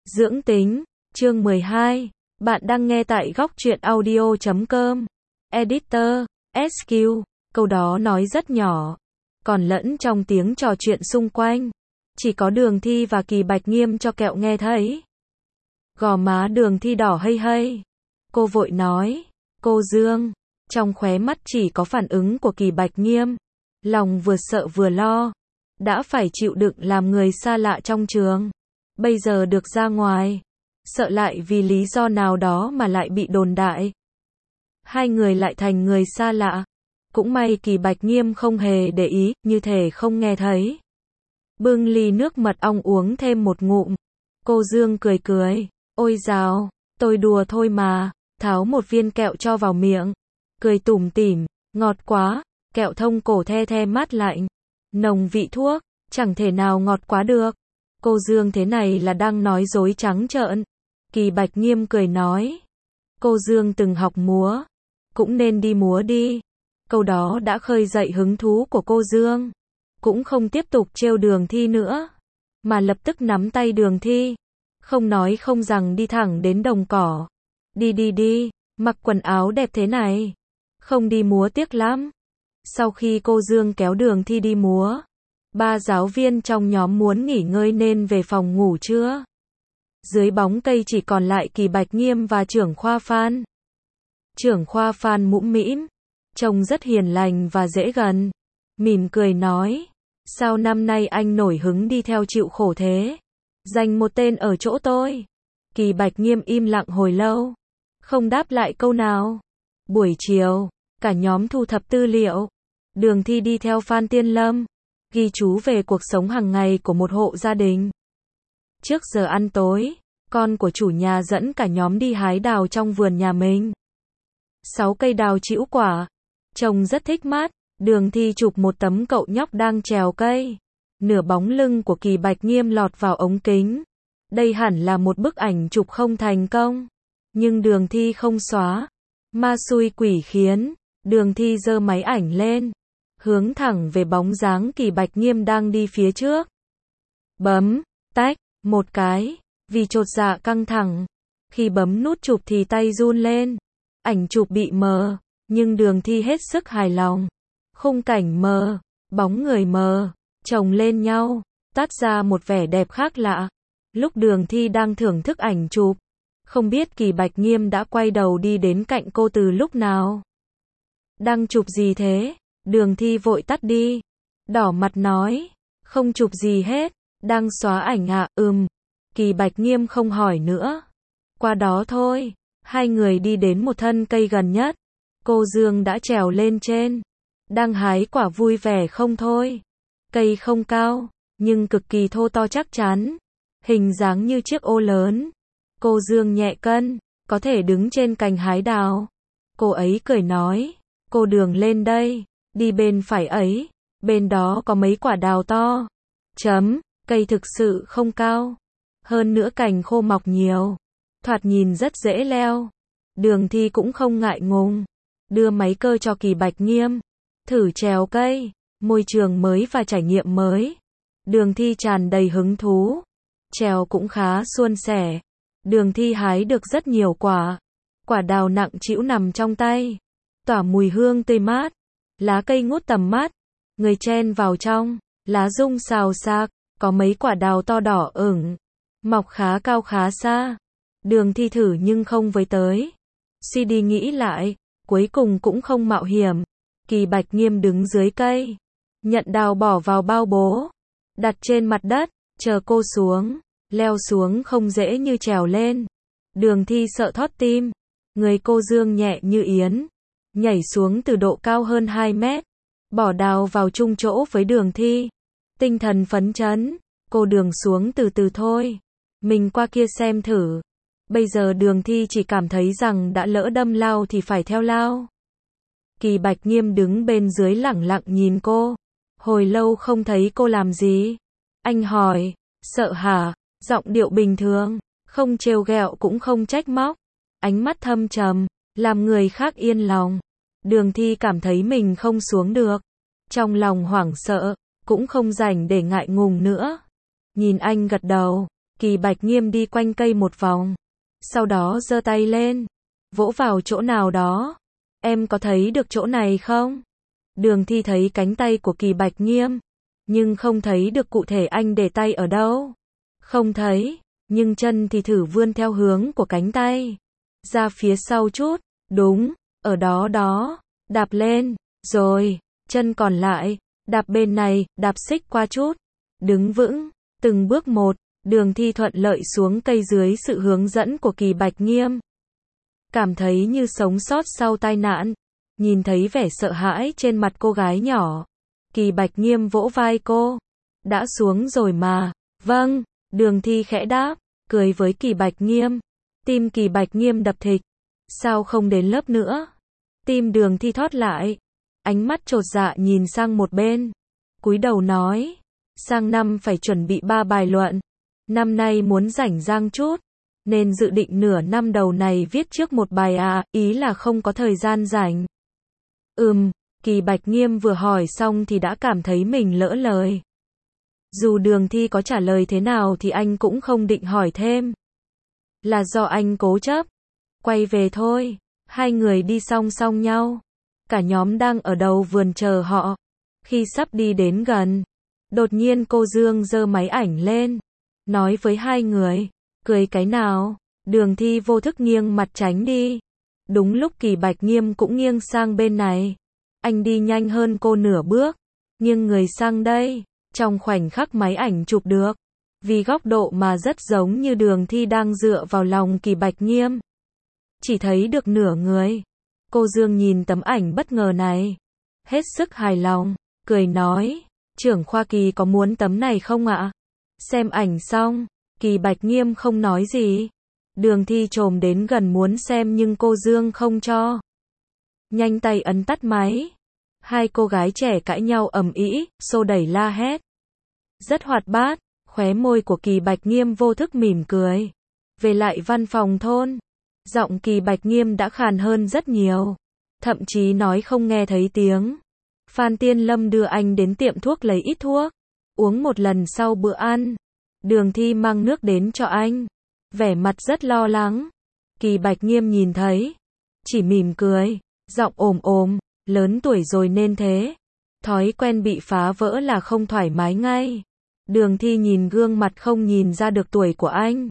Dưỡng tính, chương 12. Bạn đang nghe tại góc truyện audio.com. Editor, SQ. Câu đó nói rất nhỏ, còn lẫn trong tiếng trò chuyện xung quanh. Chỉ có Đường Thi và Kỳ Bạch Nghiêm cho kẹo nghe thấy. Gò má Đường Thi đỏ hây hây. Cô vội nói, cô Dương. Trong khóe mắt chỉ có phản ứng của Kỳ Bạch Nghiêm. Lòng vừa sợ vừa lo. Đã phải chịu đựng làm người xa lạ trong trường. Bây giờ được ra ngoài. Sợ lại vì lý do nào đó mà lại bị đồn đại. Hai người lại thành người xa lạ. Cũng may Kỳ Bạch Nghiêm không hề để ý, như thể không nghe thấy. Bưng ly nước mật ong uống thêm một ngụm. Cô Dương cười cười. Ôi dào, tôi đùa thôi mà. Tháo một viên kẹo cho vào miệng. Cười tủm tỉm, ngọt quá. Kẹo thông cổ the the mát lạnh. Nồng vị thuốc, chẳng thể nào ngọt quá được. Cô Dương thế này là đang nói dối trắng trợn. Kỳ Bạch Nghiêm cười nói. Cô Dương từng học múa. Cũng nên đi múa đi. Câu đó đã khơi dậy hứng thú của cô Dương. Cũng không tiếp tục trêu Đường Thi nữa. Mà lập tức nắm tay Đường Thi. Không nói không rằng đi thẳng đến đồng cỏ. Đi, mặc quần áo đẹp thế này. Không đi múa tiếc lắm. Sau khi cô Dương kéo Đường Thi đi múa, ba giáo viên trong nhóm muốn nghỉ ngơi nên về phòng ngủ trưa. Dưới bóng cây chỉ còn lại Kỳ Bạch Nghiêm và trưởng khoa Phan. Trưởng khoa Phan mũm mĩm, trông rất hiền lành và dễ gần. Mỉm cười nói, sao năm nay anh nổi hứng đi theo chịu khổ thế? Dành một tên ở chỗ tôi. Kỳ Bạch Nghiêm im lặng hồi lâu, không đáp lại câu nào. Buổi chiều, cả nhóm thu thập tư liệu. Đường Thi đi theo Phan Tiên Lâm, ghi chú về cuộc sống hàng ngày của một hộ gia đình. Trước giờ ăn tối, con của chủ nhà dẫn cả nhóm đi hái đào trong vườn nhà mình. 6 cây đào trĩu quả, trông rất thích mắt. Đường Thi chụp một tấm cậu nhóc đang trèo cây. Nửa bóng lưng của Kỳ Bạch Nghiêm lọt vào ống kính. Đây hẳn là một bức ảnh chụp không thành công. Nhưng Đường Thi không xóa. Ma xui quỷ khiến. Đường Thi giơ máy ảnh lên, hướng thẳng về bóng dáng Kỳ Bạch Nghiêm đang đi phía trước. Bấm, tách, một cái, vì chột dạ căng thẳng. Khi bấm nút chụp thì tay run lên. Ảnh chụp bị mờ, nhưng Đường Thi hết sức hài lòng. Khung cảnh mờ, bóng người mờ, chồng lên nhau, toát ra một vẻ đẹp khác lạ. Lúc Đường Thi đang thưởng thức ảnh chụp, không biết Kỳ Bạch Nghiêm đã quay đầu đi đến cạnh cô từ lúc nào. Đang chụp gì thế? Đường Thi vội tắt đi. Đỏ mặt nói. Không chụp gì hết. Đang xóa ảnh ạ. Kỳ Bạch Nghiêm không hỏi nữa. Qua đó thôi. Hai người đi đến một thân cây gần nhất. Cô Dương đã trèo lên trên. Đang hái quả vui vẻ không thôi. Cây không cao, nhưng cực kỳ thô to chắc chắn. Hình dáng như chiếc ô lớn. Cô Dương nhẹ cân, có thể đứng trên cành hái đào. Cô ấy cười nói. Cô Đường lên đây, đi bên phải ấy, bên đó có mấy quả đào to. Cây thực sự không cao. Hơn nữa cành khô mọc nhiều. Thoạt nhìn rất dễ leo. Đường Thi cũng không ngại ngùng. Đưa máy cơ cho Kỳ Bạch Nghiêm. Thử trèo cây, môi trường mới và trải nghiệm mới. Đường Thi tràn đầy hứng thú. Trèo cũng khá suôn sẻ. Đường Thi hái được rất nhiều quả. Quả đào nặng trĩu nằm trong tay. Tỏa mùi hương tươi mát, lá cây ngút tầm mắt, người chen vào trong, lá rung xào xạc, có mấy quả đào to đỏ ửng, mọc khá cao khá xa. Đường Thi thử nhưng không với tới. Suy đi nghĩ lại, cuối cùng cũng không mạo hiểm. Kỳ Bạch Nghiêm đứng dưới cây, nhận đào bỏ vào bao bố, đặt trên mặt đất, chờ cô xuống. Leo xuống không dễ như trèo lên. Đường Thi sợ thót tim. Người cô Dương nhẹ như yến. Nhảy xuống từ độ cao hơn 2 mét. Bỏ đào vào chung chỗ với Đường Thi. Tinh thần phấn chấn. Cô Đường xuống từ từ thôi. Mình qua kia xem thử. Bây giờ Đường Thi chỉ cảm thấy rằng đã lỡ đâm lao thì phải theo lao. Kỳ Bạch Nghiêm đứng bên dưới lẳng lặng nhìn cô. Hồi lâu không thấy cô làm gì. Anh hỏi, sợ hả? Giọng điệu bình thường, không trêu ghẹo cũng không trách móc. Ánh mắt thâm trầm, làm người khác yên lòng. Đường Thi cảm thấy mình không xuống được. Trong lòng hoảng sợ, cũng không rảnh để ngại ngùng nữa. Nhìn anh gật đầu, Kỳ Bạch Nghiêm đi quanh cây một vòng. Sau đó giơ tay lên. Vỗ vào chỗ nào đó. Em có thấy được chỗ này không? Đường Thi thấy cánh tay của Kỳ Bạch Nghiêm. Nhưng không thấy được cụ thể anh để tay ở đâu. Không thấy. Nhưng chân thì thử vươn theo hướng của cánh tay. Ra phía sau chút. Đúng. Ở đó đó. Đạp lên. Rồi. Chân còn lại. Đạp bên này. Đạp xích qua chút. Đứng vững. Từng bước một. Đường Thi thuận lợi xuống cây dưới sự hướng dẫn của Kỳ Bạch Nghiêm. Cảm thấy như sống sót sau tai nạn. Nhìn thấy vẻ sợ hãi trên mặt cô gái nhỏ. Kỳ Bạch Nghiêm vỗ vai cô. Đã xuống rồi mà. Vâng. Đường Thi khẽ đáp. Cười với Kỳ Bạch Nghiêm. Tim Kỳ Bạch Nghiêm đập thịch. Sao không đến lớp nữa? Tim Đường Thi thót lại. Ánh mắt chột dạ nhìn sang một bên. Cúi đầu nói. Sang năm phải chuẩn bị 3 bài luận. Năm nay muốn rảnh rang chút. Nên dự định nửa năm đầu này viết trước một bài ý là không có thời gian rảnh. Kỳ Bạch Nghiêm vừa hỏi xong thì đã cảm thấy mình lỡ lời. Dù Đường Thi có trả lời thế nào thì anh cũng không định hỏi thêm. Là do anh cố chấp. Quay về thôi. Hai người đi song song nhau. Cả nhóm đang ở đầu vườn chờ họ. Khi sắp đi đến gần, đột nhiên cô Dương giơ máy ảnh lên. Nói với hai người. Cười cái nào? Đường Thi vô thức nghiêng mặt tránh đi. Đúng lúc Kỳ Bạch Nghiêm cũng nghiêng sang bên này. Anh đi nhanh hơn cô nửa bước. Nghiêng người sang đây. Trong khoảnh khắc máy ảnh chụp được. Vì góc độ mà rất giống như Đường Thi đang dựa vào lòng Kỳ Bạch Nghiêm. Chỉ thấy được nửa người. Cô Dương nhìn tấm ảnh bất ngờ này. Hết sức hài lòng. Cười nói. Trưởng khoa Kỳ có muốn tấm này không ạ? Xem ảnh xong. Kỳ Bạch Nghiêm không nói gì. Đường Thi chồm đến gần muốn xem nhưng cô Dương không cho. Nhanh tay ấn tắt máy. Hai cô gái trẻ cãi nhau ầm ĩ, xô đẩy la hét. Rất hoạt bát, khóe môi của Kỳ Bạch Nghiêm vô thức mỉm cười. Về lại văn phòng thôn. Giọng Kỳ Bạch Nghiêm đã khàn hơn rất nhiều. Thậm chí nói không nghe thấy tiếng. Phan Tiên Lâm đưa anh đến tiệm thuốc lấy ít thuốc. Uống một lần sau bữa ăn. Đường Thi mang nước đến cho anh. Vẻ mặt rất lo lắng. Kỳ Bạch Nghiêm nhìn thấy. Chỉ mỉm cười. Giọng ồm. Lớn tuổi rồi nên thế. Thói quen bị phá vỡ là không thoải mái ngay. Đường Thi nhìn gương mặt không nhìn ra được tuổi của anh.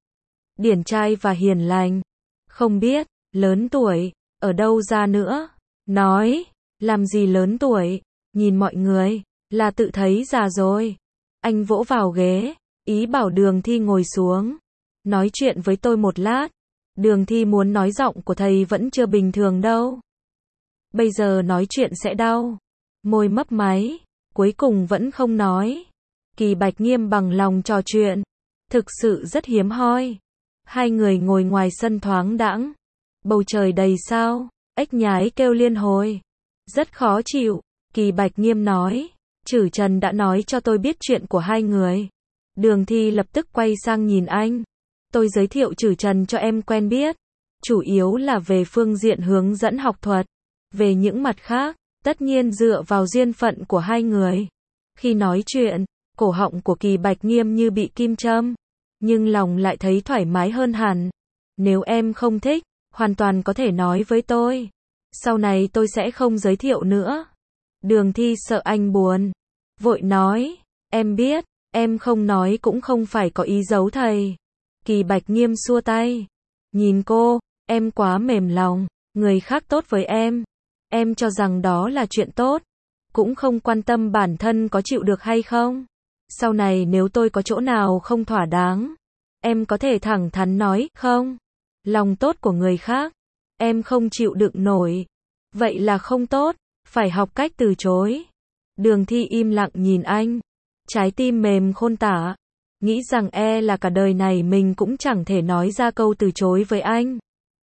Điển trai và hiền lành. Không biết, lớn tuổi, ở đâu ra nữa. Nói, làm gì lớn tuổi, nhìn mọi người, là tự thấy già rồi. Anh vỗ vào ghế, ý bảo Đường Thi ngồi xuống. Nói chuyện với tôi một lát. Đường Thi muốn nói giọng của thầy vẫn chưa bình thường đâu. Bây giờ nói chuyện sẽ đau. Môi mấp máy, cuối cùng vẫn không nói. Kỳ Bạch Nghiêm bằng lòng trò chuyện. Thực sự rất hiếm hoi. Hai người ngồi ngoài sân thoáng đãng. Bầu trời đầy sao, ếch nhái kêu liên hồi. Rất khó chịu, Kỳ Bạch Nghiêm nói. Trử Trần đã nói cho tôi biết chuyện của hai người. Đường Thi lập tức quay sang nhìn anh. Tôi giới thiệu Trử Trần cho em quen biết. Chủ yếu là về phương diện hướng dẫn học thuật. Về những mặt khác, tất nhiên dựa vào duyên phận của hai người. Khi nói chuyện, cổ họng của Kỳ Bạch Nghiêm như bị kim châm. Nhưng lòng lại thấy thoải mái hơn hẳn. Nếu em không thích, hoàn toàn có thể nói với tôi. Sau này tôi sẽ không giới thiệu nữa. Đường Thi sợ anh buồn. Vội nói, em biết, em không nói cũng không phải có ý giấu thầy. Kỳ Bạch Nghiêm xua tay. Nhìn cô, em quá mềm lòng. Người khác tốt với em cho rằng đó là chuyện tốt. Cũng không quan tâm bản thân có chịu được hay không. Sau này nếu tôi có chỗ nào không thỏa đáng, em có thể thẳng thắn nói, không. Lòng tốt của người khác, em không chịu đựng nổi. Vậy là không tốt, phải học cách từ chối. Đường Thi im lặng nhìn anh. Trái tim mềm khôn tả. Nghĩ rằng là cả đời này mình cũng chẳng thể nói ra câu từ chối với anh.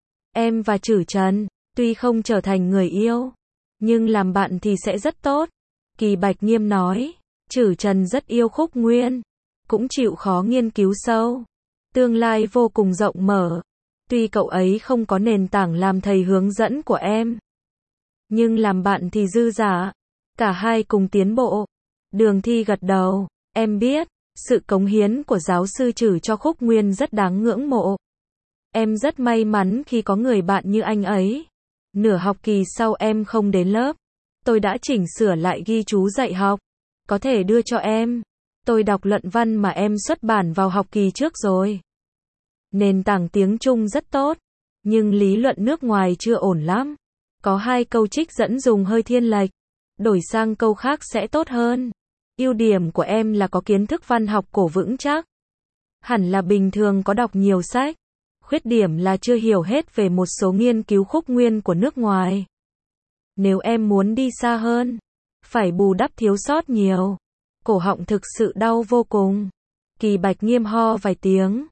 Em và Trử Trần, tuy không trở thành người yêu, nhưng làm bạn thì sẽ rất tốt. Kỳ Bạch Nghiêm nói. Trử Trần rất yêu Khúc Nguyên. Cũng chịu khó nghiên cứu sâu. Tương lai vô cùng rộng mở. Tuy cậu ấy không có nền tảng làm thầy hướng dẫn của em, nhưng làm bạn thì dư giả. Cả hai cùng tiến bộ. Đường Thi gật đầu. Em biết, Sự cống hiến của giáo sư Trử cho Khúc Nguyên rất đáng ngưỡng mộ. Em rất may mắn khi có người bạn như anh ấy. Nửa học kỳ sau em không đến lớp. Tôi đã chỉnh sửa lại ghi chú dạy học. Có thể đưa cho em. Tôi đọc luận văn mà em xuất bản vào học kỳ trước rồi. Nền tảng tiếng Trung rất tốt. Nhưng lý luận nước ngoài chưa ổn lắm. Có 2 câu trích dẫn dùng hơi thiên lệch. Đổi sang câu khác sẽ tốt hơn. Ưu điểm của em là có kiến thức văn học cổ vững chắc. Hẳn là bình thường có đọc nhiều sách. Khuyết điểm là chưa hiểu hết về một số nghiên cứu Khúc Nguyên của nước ngoài. Nếu em muốn đi xa hơn, phải bù đắp thiếu sót nhiều. Cổ họng thực sự đau vô cùng. Kỳ Bạch Nghiêm ho vài tiếng.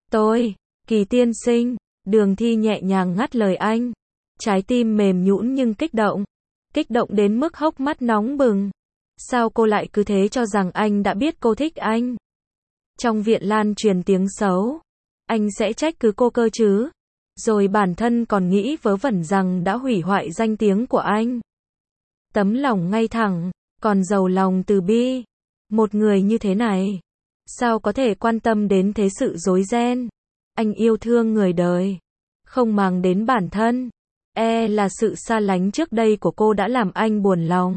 Kỳ tiên sinh, Đường Thi nhẹ nhàng ngắt lời anh. Trái tim mềm nhũn nhưng kích động. Kích động đến mức hốc mắt nóng bừng. Sao cô lại cứ thế cho rằng anh đã biết cô thích anh? Trong viện lan truyền tiếng xấu. Anh sẽ trách cứ cô cơ chứ? Rồi bản thân còn nghĩ vớ vẩn rằng đã hủy hoại danh tiếng của anh. Tấm lòng ngay thẳng, còn giàu lòng từ bi. Một người như thế này, sao có thể quan tâm đến thế sự rối ren? Anh yêu thương người đời, không màng đến bản thân. Là sự xa lánh trước đây của cô đã làm anh buồn lòng.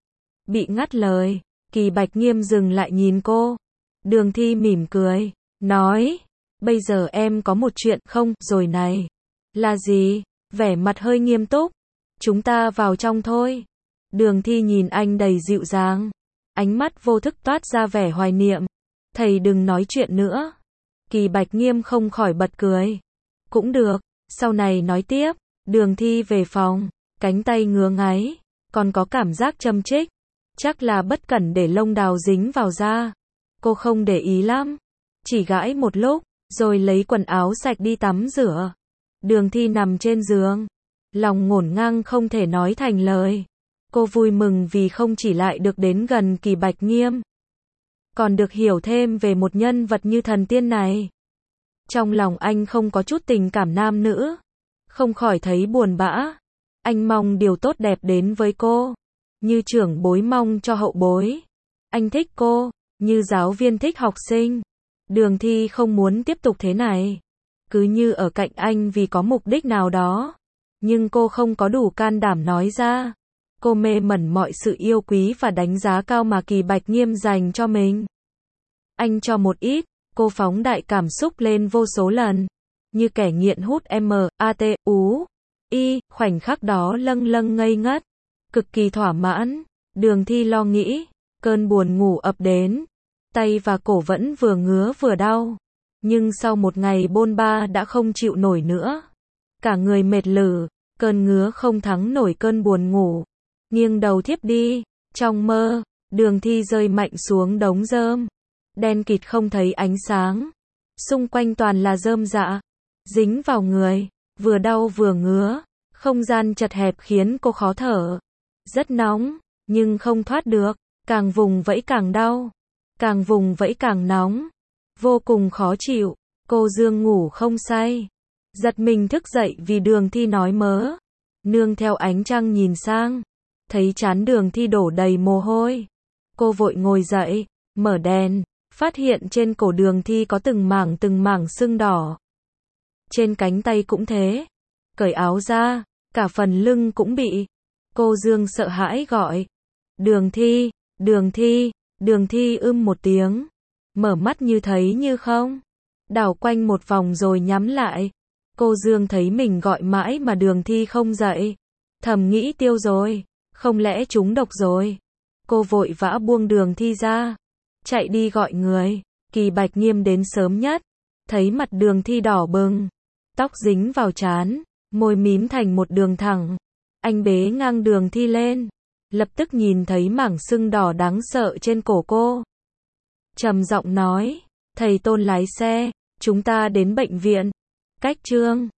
Bị ngắt lời, Kỳ Bạch Nghiêm dừng lại nhìn cô. Đường Thi mỉm cười, nói, bây giờ em có một chuyện không, rồi này. Là gì? Vẻ mặt hơi nghiêm túc. Chúng ta vào trong thôi. Đường Thi nhìn anh đầy dịu dàng. Ánh mắt vô thức toát ra vẻ hoài niệm. Thầy đừng nói chuyện nữa. Kỳ Bạch Nghiêm không khỏi bật cười. Cũng được, sau này nói tiếp. Đường Thi về phòng, cánh tay ngứa ngáy, còn có cảm giác châm chích. Chắc là bất cẩn để lông đào dính vào da. Cô không để ý lắm. Chỉ gãi một lúc, rồi lấy quần áo sạch đi tắm rửa. Đường Thi nằm trên giường. Lòng ngổn ngang không thể nói thành lời. Cô vui mừng vì không chỉ lại được đến gần Kỳ Bạch Nghiêm, còn được hiểu thêm về một nhân vật như thần tiên này. Trong lòng anh không có chút tình cảm nam nữ. Không khỏi thấy buồn bã. Anh mong điều tốt đẹp đến với cô. Như trưởng bối mong cho hậu bối. Anh thích cô, như giáo viên thích học sinh. Đường Thi không muốn tiếp tục thế này. Cứ như ở cạnh anh vì có mục đích nào đó. Nhưng cô không có đủ can đảm nói ra. Cô mê mẩn mọi sự yêu quý và đánh giá cao mà Kỳ Bạch Nghiêm dành cho mình. Anh cho một ít, cô phóng đại cảm xúc lên vô số lần. Như kẻ nghiện hút khoảnh khắc đó lâng lâng ngây ngất. Cực kỳ thỏa mãn. Đường Thi lo nghĩ. Cơn buồn ngủ ập đến. Tay và cổ vẫn vừa ngứa vừa đau. Nhưng sau một ngày bôn ba đã không chịu nổi nữa. Cả người mệt lử. Cơn ngứa không thắng nổi cơn buồn ngủ. Nghiêng đầu thiếp đi. Trong mơ, Đường Thi rơi mạnh xuống đống rơm. Đen kịt không thấy ánh sáng. Xung quanh toàn là rơm rạ. Dính vào người. Vừa đau vừa ngứa. Không gian chật hẹp khiến cô khó thở. Rất nóng, nhưng không thoát được. Càng vùng vẫy càng đau. Càng vùng vẫy càng nóng. Vô cùng khó chịu. Cô Dương ngủ không say. Giật mình thức dậy vì Đường Thi nói mớ. Nương theo ánh trăng nhìn sang. Thấy trán Đường Thi đổ đầy mồ hôi. Cô vội ngồi dậy, mở đèn. Phát hiện trên cổ Đường Thi có từng mảng sưng đỏ. Trên cánh tay cũng thế. Cởi áo ra, cả phần lưng cũng bị. Cô Dương sợ hãi gọi. Đường Thi, Đường Thi, Đường Thi một tiếng. Mở mắt như thấy như không. Đảo quanh một vòng rồi nhắm lại. Cô Dương thấy mình gọi mãi mà Đường Thi không dậy. Thầm nghĩ tiêu rồi. Không lẽ trúng độc rồi. Cô vội vã buông Đường Thi ra. Chạy đi gọi người. Kỳ Bạch Nghiêm đến sớm nhất. Thấy mặt Đường Thi đỏ bừng. Tóc dính vào trán. Môi mím thành một đường thẳng. Anh bế ngang Đường Thi lên. Lập tức nhìn thấy mảng sưng đỏ đáng sợ trên cổ cô. Trầm giọng nói. Thầy Tôn lái xe. Chúng ta đến bệnh viện. Cách Trương.